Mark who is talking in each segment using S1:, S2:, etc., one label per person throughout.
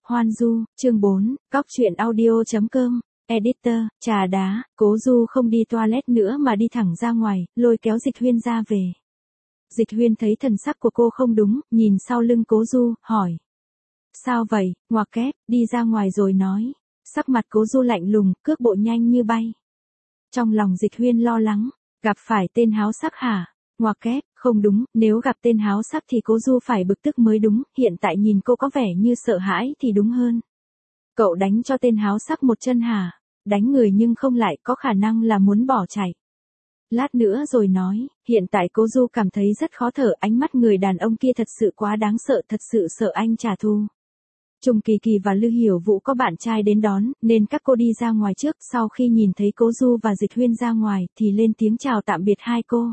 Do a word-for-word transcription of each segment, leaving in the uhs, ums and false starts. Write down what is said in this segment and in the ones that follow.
S1: Hoan Du, chương bốn, cóc truyện audio chấm com, editor, trà đá, Cố Du không đi toilet nữa mà đi thẳng ra ngoài, lôi kéo Dịch Huyên ra về. Dịch Huyên thấy thần sắc của cô không đúng, nhìn sau lưng Cố Du, hỏi. Sao vậy, ngoặc kép, đi ra ngoài rồi nói. Sắc mặt Cố Du lạnh lùng, cước bộ nhanh như bay. Trong lòng Dịch Huyên lo lắng, gặp phải tên háo sắc hả? Ngoặc kép, không đúng, nếu gặp tên háo sắc thì Cố Du phải bực tức mới đúng, hiện tại nhìn cô có vẻ như sợ hãi thì đúng hơn. Cậu đánh cho tên háo sắc một chân hả? Đánh người nhưng không lại, có khả năng là muốn bỏ chạy. Lát nữa rồi nói, hiện tại Cố Du cảm thấy rất khó thở, ánh mắt người đàn ông kia thật sự quá đáng sợ, thật sự sợ anh trả thù. Trung Kỳ Kỳ và Lư Hiểu Vũ có bạn trai đến đón, nên các cô đi ra ngoài trước, sau khi nhìn thấy Cố Du và Dịch Huyên ra ngoài, thì lên tiếng chào tạm biệt hai cô.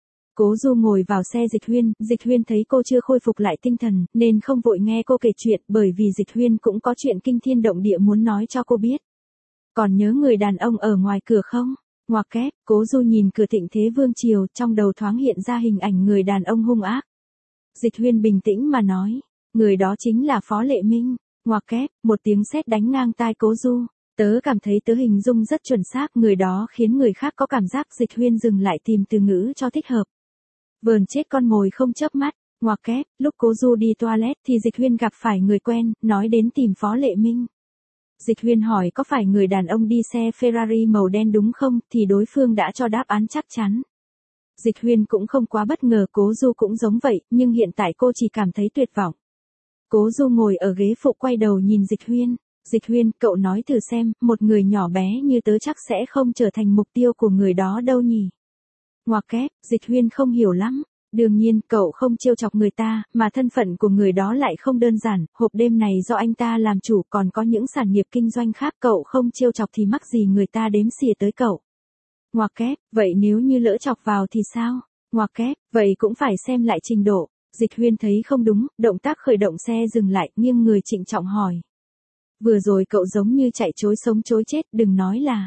S1: Cố Du ngồi vào xe Dịch Huyên, Dịch Huyên thấy cô chưa khôi phục lại tinh thần, nên không vội nghe cô kể chuyện, bởi vì Dịch Huyên cũng có chuyện kinh thiên động địa muốn nói cho cô biết. Còn nhớ người đàn ông ở ngoài cửa không? Ngoặc kép, Cố Du nhìn cửa Thịnh Thế Vương Triều, trong đầu thoáng hiện ra hình ảnh người đàn ông hung ác. Dịch Huyên bình tĩnh mà nói, người đó chính là Phó Lệ Minh. Ngoặc kép, một tiếng sét đánh ngang tai Cố Du. Tớ cảm thấy tớ hình dung rất chuẩn xác, người đó khiến người khác có cảm giác. Dịch Huyên dừng lại tìm từ ngữ cho thích hợp. Vờn chết con mồi không chớp mắt. Ngoặc kép, lúc Cố Du đi toilet thì Dịch Huyên gặp phải người quen, nói đến tìm Phó Lệ Minh. Dịch Huyên hỏi có phải người đàn ông đi xe Ferrari màu đen đúng không, thì đối phương đã cho đáp án chắc chắn. Dịch Huyên cũng không quá bất ngờ, Cố Du cũng giống vậy, nhưng hiện tại cô chỉ cảm thấy tuyệt vọng. Cố Du ngồi ở ghế phụ quay đầu nhìn Dịch Huyên. Dịch Huyên, cậu nói thử xem, một người nhỏ bé như tớ chắc sẽ không trở thành mục tiêu của người đó đâu nhỉ? Ngoặc kép, Dịch Huyên không hiểu lắm. Đương nhiên, cậu không trêu chọc người ta, mà thân phận của người đó lại không đơn giản, hộp đêm này do anh ta làm chủ, còn có những sản nghiệp kinh doanh khác, cậu không trêu chọc thì mắc gì người ta đếm xỉa tới cậu. Ngoặc kép, vậy nếu như lỡ chọc vào thì sao? Ngoặc kép, vậy cũng phải xem lại trình độ. Dịch Huyên thấy không đúng, động tác khởi động xe dừng lại, nghiêng người trịnh trọng hỏi. Vừa rồi cậu giống như chạy chối sống chối chết, đừng nói là.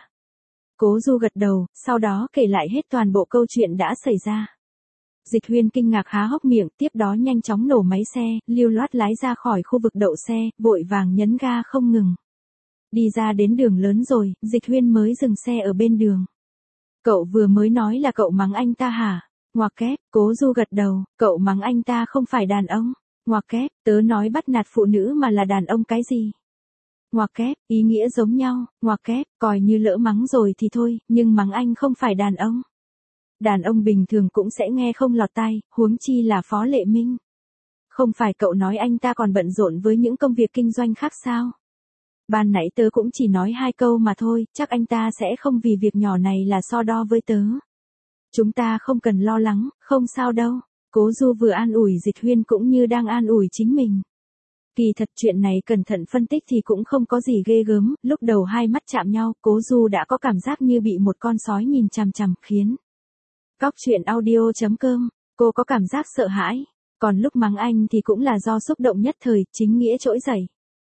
S1: Cố Du gật đầu, sau đó kể lại hết toàn bộ câu chuyện đã xảy ra. Dịch Huyên kinh ngạc há hốc miệng, tiếp đó nhanh chóng nổ máy xe, lưu loát lái ra khỏi khu vực đậu xe, vội vàng nhấn ga không ngừng. Đi ra đến đường lớn rồi, Dịch Huyên mới dừng xe ở bên đường. Cậu vừa mới nói là cậu mắng anh ta hả? Ngoặc kép, Cố Du gật đầu, cậu mắng anh ta không phải đàn ông. Ngoặc kép, tớ nói bắt nạt phụ nữ mà là đàn ông cái gì? Ngoặc kép, ý nghĩa giống nhau. Ngoặc kép, coi như lỡ mắng rồi thì thôi, nhưng mắng anh không phải đàn ông. Đàn ông bình thường cũng sẽ nghe không lọt tai, huống chi là Phó Lệ Minh. Không phải cậu nói anh ta còn bận rộn với những công việc kinh doanh khác sao? Ban nãy tớ cũng chỉ nói hai câu mà thôi, chắc anh ta sẽ không vì việc nhỏ này là so đo với tớ. Chúng ta không cần lo lắng, không sao đâu. Cố Du vừa an ủi Dịch Huyên cũng như đang an ủi chính mình. Kỳ thật chuyện này cẩn thận phân tích thì cũng không có gì ghê gớm, lúc đầu hai mắt chạm nhau, Cố Du đã có cảm giác như bị một con sói nhìn chằm chằm, khiến. Cóc truyện audio chấm com, cô có cảm giác sợ hãi, còn lúc mắng anh thì cũng là do xúc động nhất thời, chính nghĩa trỗi dậy.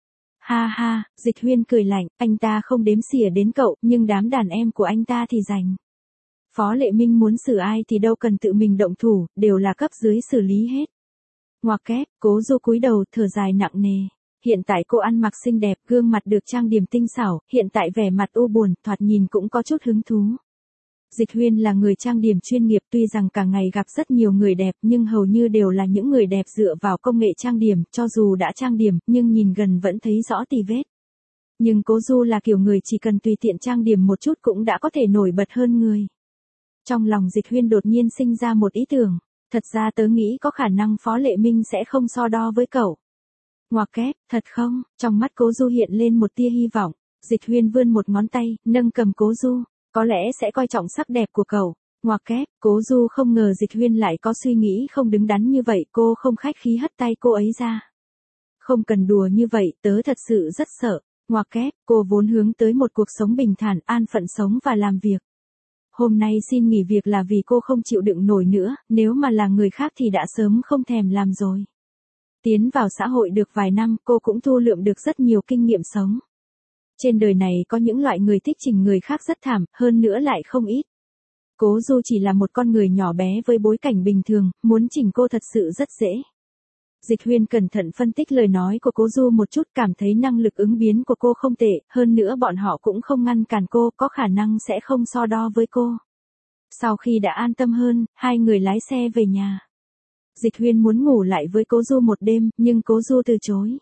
S1: Ha ha, Dịch Huyên cười lạnh, anh ta không đếm xỉa đến cậu, nhưng đám đàn em của anh ta thì rành. Phó Lệ Minh muốn xử ai thì đâu cần tự mình động thủ, đều là cấp dưới xử lý hết. Ngoặc kép, Cố Du cúi đầu, thở dài nặng nề. Hiện tại cô ăn mặc xinh đẹp, gương mặt được trang điểm tinh xảo, hiện tại vẻ mặt u buồn, thoạt nhìn cũng có chút hứng thú. Dịch Huyên là người trang điểm chuyên nghiệp, tuy rằng cả ngày gặp rất nhiều người đẹp nhưng hầu như đều là những người đẹp dựa vào công nghệ trang điểm, cho dù đã trang điểm, nhưng nhìn gần vẫn thấy rõ tì vết. Nhưng Cố Du là kiểu người chỉ cần tùy tiện trang điểm một chút cũng đã có thể nổi bật hơn người. Trong lòng Dịch Huyên đột nhiên sinh ra một ý tưởng, thật ra tớ nghĩ có khả năng Phó Lệ Minh sẽ không so đo với cậu. Ngoặc kép, thật không? Trong mắt Cố Du hiện lên một tia hy vọng. Dịch Huyên vươn một ngón tay, nâng cầm Cố Du. Có lẽ sẽ coi trọng sắc đẹp của cậu. Ngoặc kép, Cố Du không ngờ Dịch Huyên lại có suy nghĩ không đứng đắn như vậy, cô không khách khí hất tay cô ấy ra. Không cần đùa như vậy, tớ thật sự rất sợ. Ngoặc kép, cô vốn hướng tới một cuộc sống bình thản, an phận sống và làm việc. Hôm nay xin nghỉ việc là vì cô không chịu đựng nổi nữa, nếu mà là người khác thì đã sớm không thèm làm rồi. Tiến vào xã hội được vài năm, cô cũng thu lượm được rất nhiều kinh nghiệm sống. Trên đời này có những loại người thích chỉnh người khác rất thảm, hơn nữa lại không ít. Cố Du chỉ là một con người nhỏ bé với bối cảnh bình thường, muốn chỉnh cô thật sự rất dễ. Dịch Huyên cẩn thận phân tích lời nói của Cố Du một chút, cảm thấy năng lực ứng biến của cô không tệ, hơn nữa bọn họ cũng không ngăn cản cô, có khả năng sẽ không so đo với cô. Sau khi đã an tâm hơn, hai người lái xe về nhà. Dịch Huyên muốn ngủ lại với Cố Du một đêm, nhưng Cố Du từ chối.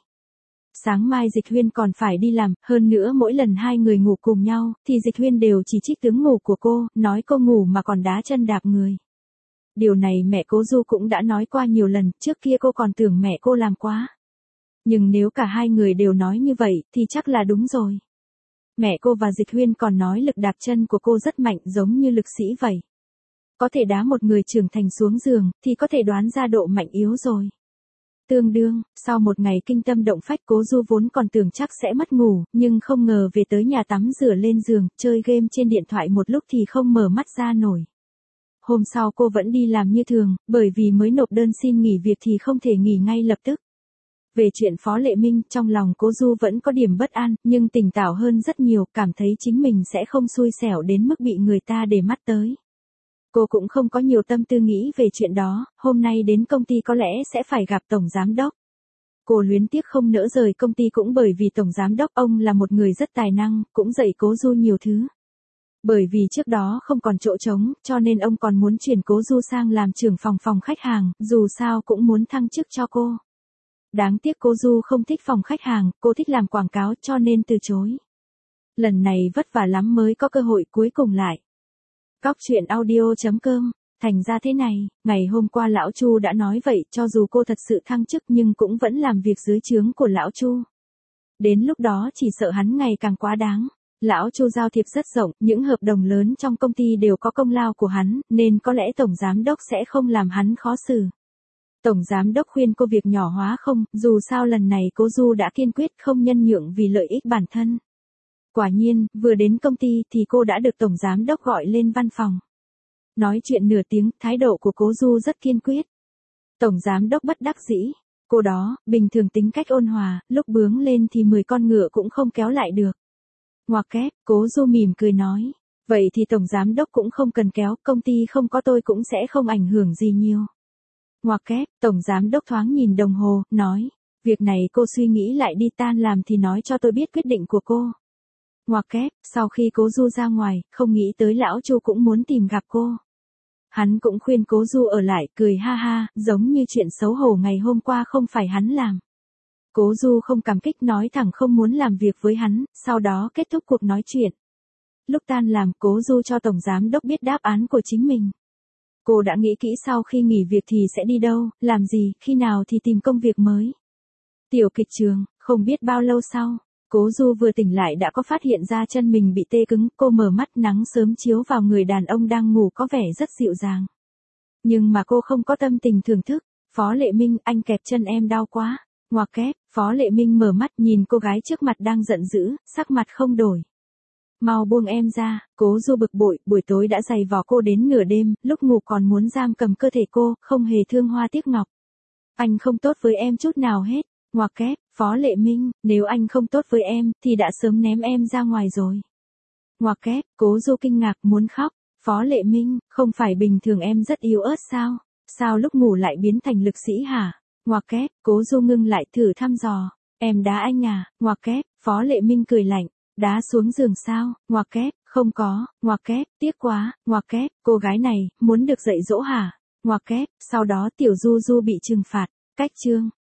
S1: Sáng mai Dịch Huyên còn phải đi làm, hơn nữa mỗi lần hai người ngủ cùng nhau, thì Dịch Huyên đều chỉ trích tướng ngủ của cô, nói cô ngủ mà còn đá chân đạp người. Điều này mẹ Cố Du cũng đã nói qua nhiều lần, trước kia cô còn tưởng mẹ cô làm quá. Nhưng nếu cả hai người đều nói như vậy, thì chắc là đúng rồi. Mẹ cô và Dịch Huyên còn nói lực đạp chân của cô rất mạnh, giống như lực sĩ vậy. Có thể đá một người trưởng thành xuống giường, thì có thể đoán ra độ mạnh yếu rồi. Tương đương, sau một ngày kinh tâm động phách, Cố Du vốn còn tưởng chắc sẽ mất ngủ, nhưng không ngờ về tới nhà tắm rửa lên giường, chơi game trên điện thoại một lúc thì không mở mắt ra nổi. Hôm sau cô vẫn đi làm như thường, bởi vì mới nộp đơn xin nghỉ việc thì không thể nghỉ ngay lập tức. Về chuyện Phó Lệ Minh, trong lòng Cố Du vẫn có điểm bất an, nhưng tỉnh táo hơn rất nhiều, cảm thấy chính mình sẽ không xui xẻo đến mức bị người ta để mắt tới. Cô cũng không có nhiều tâm tư nghĩ về chuyện đó, hôm nay đến công ty có lẽ sẽ phải gặp Tổng Giám Đốc. Cô luyến tiếc không nỡ rời công ty cũng bởi vì Tổng Giám Đốc ông là một người rất tài năng, cũng dạy Cố Du nhiều thứ. Bởi vì trước đó không còn chỗ trống, cho nên ông còn muốn chuyển Cố Du sang làm trưởng phòng phòng khách hàng, dù sao cũng muốn thăng chức cho cô. Đáng tiếc Cố Du không thích phòng khách hàng, cô thích làm quảng cáo cho nên từ chối. Lần này vất vả lắm mới có cơ hội cuối cùng lại. Cóc truyện audio chấm com. Thành ra thế này, ngày hôm qua lão Chu đã nói vậy, cho dù cô thật sự thăng chức nhưng cũng vẫn làm việc dưới trướng của lão Chu. Đến lúc đó chỉ sợ hắn ngày càng quá đáng. Lão Chu giao thiệp rất rộng, những hợp đồng lớn trong công ty đều có công lao của hắn, nên có lẽ Tổng Giám Đốc sẽ không làm hắn khó xử. Tổng Giám Đốc khuyên cô việc nhỏ hóa không, dù sao lần này Cố Du đã kiên quyết không nhân nhượng vì lợi ích bản thân. Quả nhiên, vừa đến công ty thì cô đã được Tổng Giám Đốc gọi lên văn phòng. Nói chuyện nửa tiếng, thái độ của Cố Du rất kiên quyết. Tổng Giám Đốc bất đắc dĩ. Cô đó, bình thường tính cách ôn hòa, lúc bướng lên thì mười con ngựa cũng không kéo lại được. Ngoặc kép, Cố Du mỉm cười nói. Vậy thì Tổng Giám Đốc cũng không cần kéo, công ty không có tôi cũng sẽ không ảnh hưởng gì nhiều. Ngoặc kép, Tổng Giám Đốc thoáng nhìn đồng hồ, nói. Việc này cô suy nghĩ lại đi, tan làm thì nói cho tôi biết quyết định của cô. Ngoặc kép, sau khi Cố Du ra ngoài, không nghĩ tới lão Chu cũng muốn tìm gặp cô. Hắn cũng khuyên Cố Du ở lại, cười ha ha, giống như chuyện xấu hổ ngày hôm qua không phải hắn làm. Cố Du không cảm kích, nói thẳng không muốn làm việc với hắn, sau đó kết thúc cuộc nói chuyện. Lúc tan làm, Cố Du cho Tổng Giám Đốc biết đáp án của chính mình. Cô đã nghĩ kỹ sau khi nghỉ việc thì sẽ đi đâu, làm gì, khi nào thì tìm công việc mới. Tiểu kịch trường, không biết bao lâu sau, Cố Du vừa tỉnh lại đã có phát hiện ra chân mình bị tê cứng, cô mở mắt, nắng sớm chiếu vào người đàn ông đang ngủ có vẻ rất dịu dàng. Nhưng mà cô không có tâm tình thưởng thức. Phó Lệ Minh, anh kẹp chân em đau quá. Ngoặc kép, Phó Lệ Minh mở mắt nhìn cô gái trước mặt đang giận dữ, sắc mặt không đổi. Mau buông em ra. Cố Du bực bội, buổi tối đã giày vò cô đến nửa đêm, lúc ngủ còn muốn giam cầm cơ thể cô, không hề thương hoa tiếc ngọc. Anh không tốt với em chút nào hết. Ngoặc kép, Phó Lệ Minh, nếu anh không tốt với em, thì đã sớm ném em ra ngoài rồi. Ngoặc kép, Cố Du kinh ngạc muốn khóc. Phó Lệ Minh, không phải bình thường em rất yếu ớt sao? Sao lúc ngủ lại biến thành lực sĩ hả? Ngoặc kép, Cố Du ngưng lại thử thăm dò. Em đá anh à? Ngoặc kép, Phó Lệ Minh cười lạnh. Đá xuống giường sao? Ngoặc kép, không có. Ngoặc kép, tiếc quá. Ngoặc kép, cô gái này, muốn được dạy dỗ hả? Ngoặc kép, sau đó Tiểu Du Du bị trừng phạt. Cách chương.